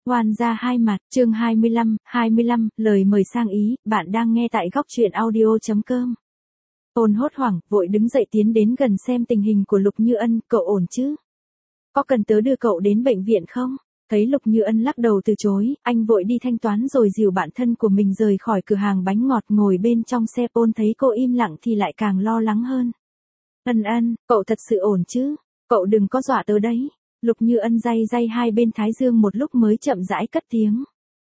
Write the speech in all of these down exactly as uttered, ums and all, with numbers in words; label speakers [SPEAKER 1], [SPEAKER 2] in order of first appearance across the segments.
[SPEAKER 1] Oan gia hai mặt, chương hai mươi lăm, hai mươi lăm, lời mời sang Ý, bạn đang nghe tại góc truyện audio.com. Ôn hốt hoảng, vội đứng dậy tiến đến gần xem tình hình của Lục Như Ân, cậu ổn chứ? Có cần tớ đưa cậu đến bệnh viện không? Thấy Lục Như Ân lắc đầu từ chối, anh vội đi thanh toán rồi dìu bạn thân của mình rời khỏi cửa hàng bánh ngọt, ngồi bên trong xe. Ôn thấy cô im lặng thì lại càng lo lắng hơn. Ân Ân, cậu thật sự ổn chứ? Cậu đừng có dọa tớ đấy. Lục Như Ân day day hai bên thái dương một lúc mới chậm rãi cất tiếng.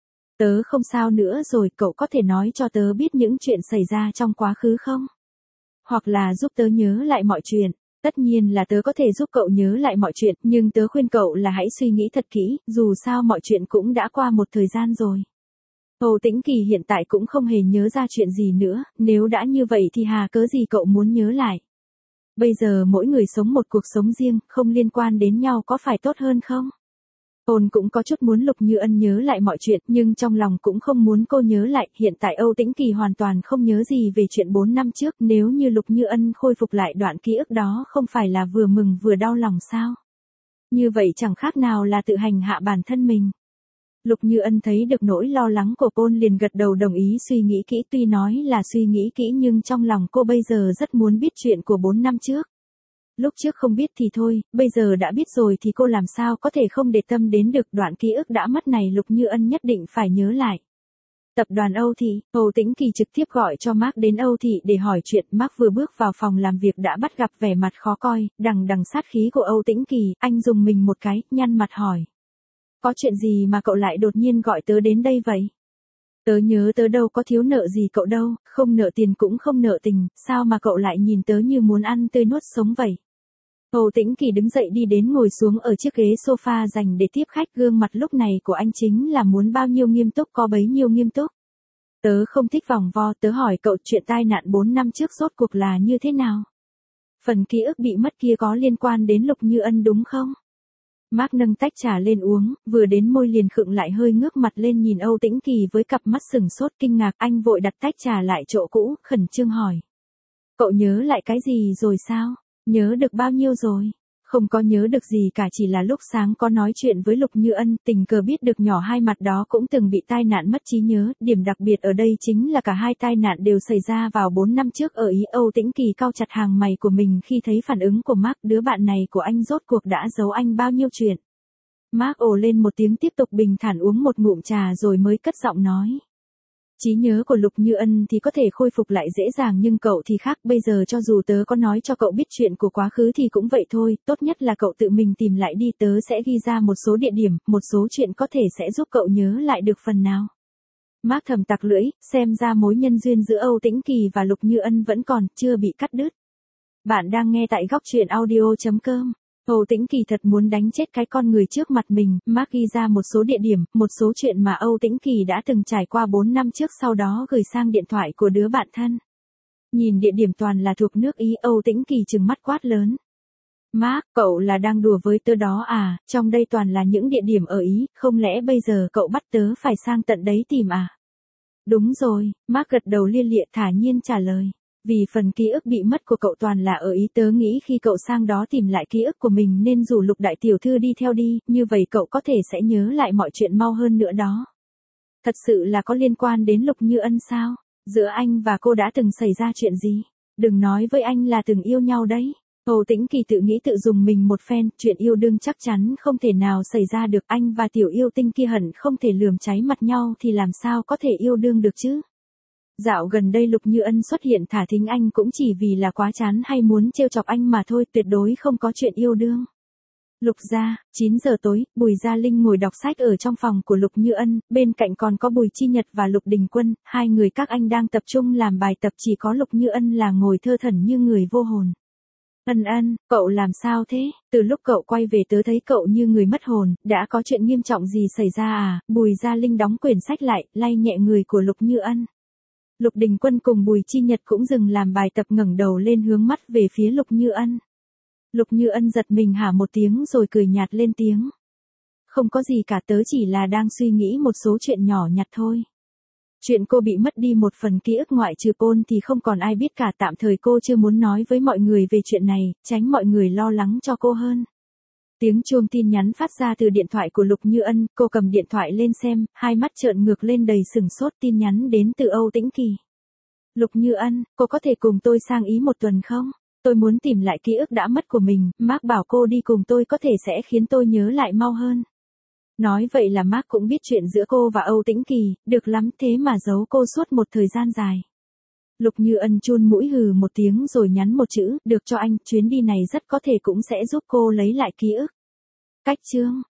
[SPEAKER 1] Tớ không sao nữa rồi, cậu có thể nói cho tớ biết những chuyện xảy ra trong quá khứ không? Hoặc là giúp tớ nhớ lại mọi chuyện. Tất nhiên là tớ có thể giúp cậu nhớ lại mọi chuyện, nhưng tớ khuyên cậu là hãy suy nghĩ thật kỹ, dù sao mọi chuyện cũng đã qua một thời gian rồi. Hồ Tĩnh Kỳ hiện tại cũng không hề nhớ ra chuyện gì nữa, nếu đã như vậy thì hà cớ gì cậu muốn nhớ lại. Bây giờ mỗi người sống một cuộc sống riêng, không liên quan đến nhau có phải tốt hơn không? Ôn cũng có chút muốn Lục Như Ân nhớ lại mọi chuyện, nhưng trong lòng cũng không muốn cô nhớ lại. Hiện tại Âu Tĩnh Kỳ hoàn toàn không nhớ gì về chuyện bốn năm trước, nếu như Lục Như Ân khôi phục lại đoạn ký ức đó không phải là vừa mừng vừa đau lòng sao? Như vậy chẳng khác nào là tự hành hạ bản thân mình. Lục Như Ân thấy được nỗi lo lắng của Ôn liền gật đầu đồng ý suy nghĩ kỹ, tuy nói là suy nghĩ kỹ nhưng trong lòng cô bây giờ rất muốn biết chuyện của bốn năm trước. Lúc trước không biết thì thôi, bây giờ đã biết rồi thì cô làm sao có thể không để tâm đến được đoạn ký ức đã mất này. Lục Như Ân nhất định phải nhớ lại. Tập đoàn Âu Thị, Hồ Tĩnh Kỳ trực tiếp gọi cho Mark đến Âu Thị để hỏi chuyện. Mark vừa bước vào phòng làm việc đã bắt gặp vẻ mặt khó coi, đằng đằng sát khí của Âu Tĩnh Kỳ, anh dùng mình một cái, nhăn mặt hỏi. Có chuyện gì mà cậu lại đột nhiên gọi tớ đến đây vậy? Tớ nhớ tớ đâu có thiếu nợ gì cậu đâu, không nợ tiền cũng không nợ tình, sao mà cậu lại nhìn tớ như muốn ăn tươi nuốt sống vậy? Hồ Tĩnh Kỳ đứng dậy đi đến ngồi xuống ở chiếc ghế sofa dành để tiếp khách, gương mặt lúc này của anh chính là muốn bao nhiêu nghiêm túc có bấy nhiêu nghiêm túc. Tớ không thích vòng vo, tớ hỏi cậu chuyện tai nạn bốn năm trước rốt cuộc là như thế nào? Phần ký ức bị mất kia có liên quan đến Lục Như Ân đúng không? Mark nâng tách trà lên uống, vừa đến môi liền khựng lại, hơi ngước mặt lên nhìn Âu Tĩnh Kỳ với cặp mắt sừng sốt kinh ngạc. Anh vội đặt tách trà lại chỗ cũ, khẩn trương hỏi. Cậu nhớ lại cái gì rồi sao? Nhớ được bao nhiêu rồi? Không có nhớ được gì cả, chỉ là lúc sáng có nói chuyện với Lục Như Ân, tình cờ biết được nhỏ hai mặt đó cũng từng bị tai nạn mất trí nhớ. Điểm đặc biệt ở đây chính là cả hai tai nạn đều xảy ra vào bốn năm trước ở Ý. Âu Tĩnh Kỳ cau chặt hàng mày của mình khi thấy phản ứng của Mark, đứa bạn này của anh rốt cuộc đã giấu anh bao nhiêu chuyện. Mark ồ lên một tiếng, tiếp tục bình thản uống một ngụm trà rồi mới cất giọng nói. Trí nhớ của Lục Như Ân thì có thể khôi phục lại dễ dàng, nhưng cậu thì khác. Bây giờ cho dù tớ có nói cho cậu biết chuyện của quá khứ thì cũng vậy thôi, tốt nhất là cậu tự mình tìm lại đi. Tớ sẽ ghi ra một số địa điểm, một số chuyện có thể sẽ giúp cậu nhớ lại được phần nào. Mark thầm tặc lưỡi, xem ra mối nhân duyên giữa Âu Tĩnh Kỳ và Lục Như Ân vẫn còn, chưa bị cắt đứt. Bạn đang nghe tại góc truyện audio.com. Âu Tĩnh Kỳ thật muốn đánh chết cái con người trước mặt mình. Mark ghi ra một số địa điểm, một số chuyện mà Âu Tĩnh Kỳ đã từng trải qua bốn năm trước, sau đó gửi sang điện thoại của đứa bạn thân. Nhìn địa điểm toàn là thuộc nước Ý, Âu Tĩnh Kỳ trừng mắt quát lớn. Mark, cậu là đang đùa với tớ đó à? Trong đây toàn là những địa điểm ở Ý, không lẽ bây giờ cậu bắt tớ phải sang tận đấy tìm à? Đúng rồi, Mark gật đầu lia lịa thả nhiên trả lời. Vì phần ký ức bị mất của cậu toàn là ở Ý, tớ nghĩ khi cậu sang đó tìm lại ký ức của mình nên rủ Lục đại tiểu thư đi theo đi, như vậy cậu có thể sẽ nhớ lại mọi chuyện mau hơn nữa đó. Thật sự là có liên quan đến Lục Như Ân sao? Giữa anh và cô đã từng xảy ra chuyện gì? Đừng nói với anh là từng yêu nhau đấy. Hồ Tĩnh Kỳ tự nghĩ tự dùng mình một phen, chuyện yêu đương chắc chắn không thể nào xảy ra được. Anh và tiểu yêu tinh kia hẳn không thể lườm cháy mặt nhau thì làm sao có thể yêu đương được chứ? Dạo gần đây Lục Như Ân xuất hiện thả thính anh cũng chỉ vì là quá chán hay muốn trêu chọc anh mà thôi, tuyệt đối không có chuyện yêu đương. Lục gia, chín giờ tối, Bùi Gia Linh ngồi đọc sách ở trong phòng của Lục Như Ân, bên cạnh còn có Bùi Chi Nhật và Lục Đình Quân, hai người các anh đang tập trung làm bài tập, chỉ có Lục Như Ân là ngồi thơ thẩn như người vô hồn. Ân Ân, cậu làm sao thế? Từ lúc cậu quay về tớ thấy cậu như người mất hồn, đã có chuyện nghiêm trọng gì xảy ra à? Bùi Gia Linh đóng quyển sách lại, lay nhẹ người của Lục Như Ân. Lục Đình Quân cùng Bùi Chi Nhật cũng dừng làm bài tập, ngẩng đầu lên hướng mắt về phía Lục Như Ân. Lục Như Ân giật mình hả một tiếng rồi cười nhạt lên tiếng. Không có gì cả, tớ chỉ là đang suy nghĩ một số chuyện nhỏ nhặt thôi. Chuyện cô bị mất đi một phần ký ức ngoại trừ Paul thì không còn ai biết cả, tạm thời cô chưa muốn nói với mọi người về chuyện này, tránh mọi người lo lắng cho cô hơn. Tiếng chuông tin nhắn phát ra từ điện thoại của Lục Như Ân, cô cầm điện thoại lên xem, hai mắt trợn ngược lên đầy sửng sốt. Tin nhắn đến từ Âu Tĩnh Kỳ. Lục Như Ân, cô có thể cùng tôi sang Ý một tuần không? Tôi muốn tìm lại ký ức đã mất của mình, Mark bảo cô đi cùng tôi có thể sẽ khiến tôi nhớ lại mau hơn. Nói vậy là Mark cũng biết chuyện giữa cô và Âu Tĩnh Kỳ, được lắm thế mà giấu cô suốt một thời gian dài. Lục Như Ân chun mũi hừ một tiếng rồi nhắn một chữ, được cho anh, chuyến đi này rất có thể cũng sẽ giúp cô lấy lại ký ức. Cách chương